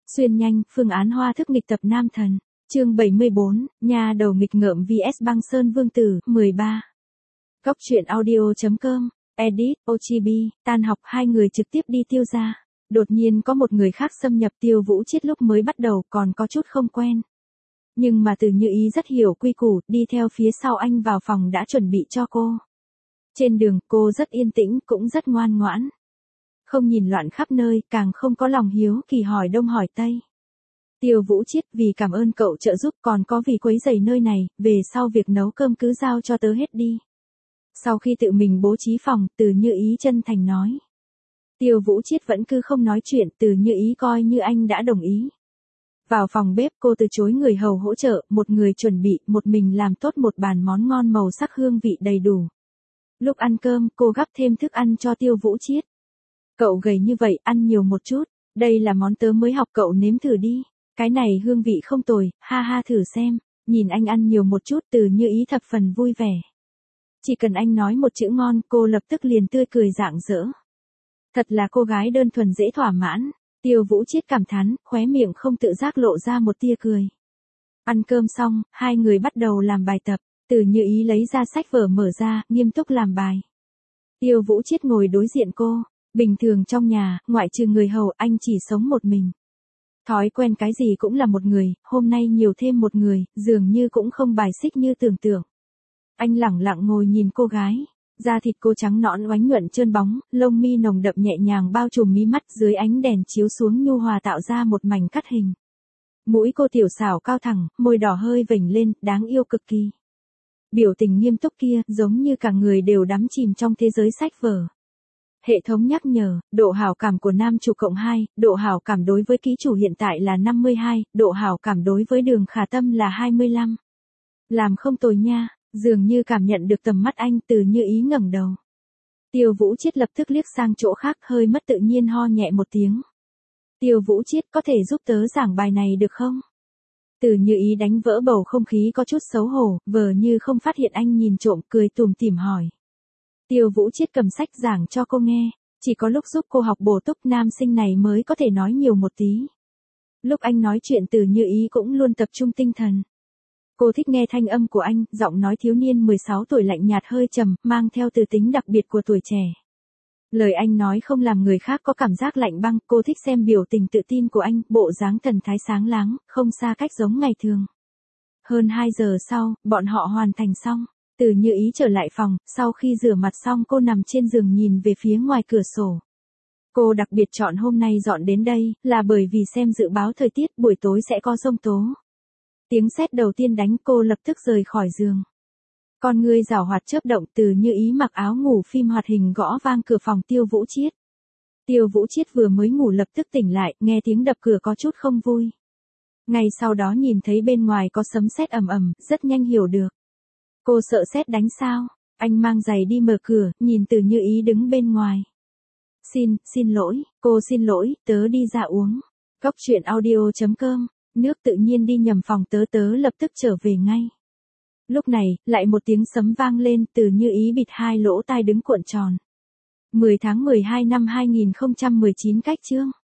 Xuyên nhanh, phương án hoa thức nghịch tập nam thần. Chương 74, nhà đầu nghịch ngợm vs băng sơn vương tử, 13. Góc truyện audio.com, edit, Ochibi, tan học hai người trực tiếp đi Tiêu gia. Đột nhiên có một người khác xâm nhập Tiêu Vũ Chiết lúc mới bắt đầu còn có chút không quen. Nhưng mà Từ Như Ý rất hiểu quy củ, đi theo phía sau anh vào phòng đã chuẩn bị cho cô. Trên đường cô rất yên tĩnh cũng rất ngoan ngoãn. Không nhìn loạn khắp nơi, càng không có lòng hiếu kỳ hỏi đông hỏi tây. Tiêu Vũ Chiết, vì cảm ơn cậu trợ giúp còn có vì quấy rầy nơi này, về sau việc nấu cơm cứ giao cho tớ hết đi. Sau khi tự mình bố trí phòng, Từ Như Ý chân thành nói. Tiêu Vũ Chiết vẫn cứ không nói chuyện, Từ Như Ý coi như anh đã đồng ý. Vào phòng bếp cô từ chối người hầu hỗ trợ, một người chuẩn bị, một mình làm tốt một bàn món ngon màu sắc hương vị đầy đủ. Lúc ăn cơm, cô gắp thêm thức ăn cho Tiêu Vũ Chiết. Cậu gầy như vậy, ăn nhiều một chút, đây là món tớ mới học cậu nếm thử đi. Cái này hương vị không tồi, ha ha thử xem. Nhìn anh ăn nhiều một chút, Từ Như Ý thập phần vui vẻ. Chỉ cần anh nói một chữ ngon, cô lập tức liền tươi cười rạng rỡ. Thật là cô gái đơn thuần dễ thỏa mãn. Tiêu Vũ Chiết cảm thán, khóe miệng không tự giác lộ ra một tia cười. Ăn cơm xong, hai người bắt đầu làm bài tập. Từ Như Ý lấy ra sách vở mở ra, nghiêm túc làm bài. Tiêu Vũ Chiết ngồi đối diện cô. Bình thường trong nhà, ngoại trừ người hầu, anh chỉ sống một mình. Thói quen cái gì cũng là một người, hôm nay nhiều thêm một người, dường như cũng không bài xích như tưởng tượng. Anh lẳng lặng ngồi nhìn cô gái. Da thịt cô trắng nõn oánh nhuận trơn bóng, lông mi nồng đậm nhẹ nhàng bao trùm mí mắt, dưới ánh đèn chiếu xuống nhu hòa tạo ra một mảnh cắt hình. Mũi cô tiểu xảo cao thẳng, môi đỏ hơi vểnh lên, đáng yêu cực kỳ. Biểu tình nghiêm túc kia, giống như cả người đều đắm chìm trong thế giới sách vở. Hệ thống nhắc nhở, độ hảo cảm của nam chủ cộng 2, độ hảo cảm đối với ký chủ hiện tại là 52, độ hảo cảm đối với Đường Khả Tâm là 25. Làm không tồi nha, dường như cảm nhận được tầm mắt anh, Từ Như Ý ngẩng đầu. Tiêu Vũ Chiết lập tức liếc sang chỗ khác, hơi mất tự nhiên ho nhẹ một tiếng. Tiêu Vũ Chiết, có thể giúp tớ giảng bài này được không? Từ Như Ý đánh vỡ bầu không khí có chút xấu hổ, vờ như không phát hiện anh nhìn trộm, cười tủm tỉm hỏi. Tiêu Vũ Chiết cầm sách giảng cho cô nghe, chỉ có lúc giúp cô học bổ túc nam sinh này mới có thể nói nhiều một tí. Lúc anh nói chuyện Từ Như Ý cũng luôn tập trung tinh thần. Cô thích nghe thanh âm của anh, giọng nói thiếu niên 16 tuổi lạnh nhạt hơi trầm, mang theo từ tính đặc biệt của tuổi trẻ. Lời anh nói không làm người khác có cảm giác lạnh băng, cô thích xem biểu tình tự tin của anh, bộ dáng thần thái sáng láng, không xa cách giống ngày thường. Hơn 2 giờ sau, bọn họ hoàn thành xong. Từ Như Ý trở lại phòng, sau khi rửa mặt xong cô nằm trên giường nhìn về phía ngoài cửa sổ. Cô đặc biệt chọn hôm nay dọn đến đây, là bởi vì xem dự báo thời tiết buổi tối sẽ có giông tố. Tiếng sét đầu tiên đánh cô lập tức rời khỏi giường. Con ngươi giảo hoạt chớp động, Từ Như Ý mặc áo ngủ phim hoạt hình gõ vang cửa phòng Tiêu Vũ Chiết. Tiêu Vũ Chiết vừa mới ngủ lập tức tỉnh lại, nghe tiếng đập cửa có chút không vui. Ngay sau đó nhìn thấy bên ngoài có sấm sét ầm ầm, rất nhanh hiểu được. Cô sợ sét đánh sao? Anh mang giày đi mở cửa, nhìn Từ Như Ý đứng bên ngoài. Xin lỗi, cô xin lỗi, tớ đi ra uống. Góc truyện audio.com, nước tự nhiên đi nhầm phòng tớ lập tức trở về ngay. Lúc này, lại một tiếng sấm vang lên, Từ Như Ý bịt hai lỗ tai đứng cuộn tròn. 10 tháng 12 năm 2019 cách chương.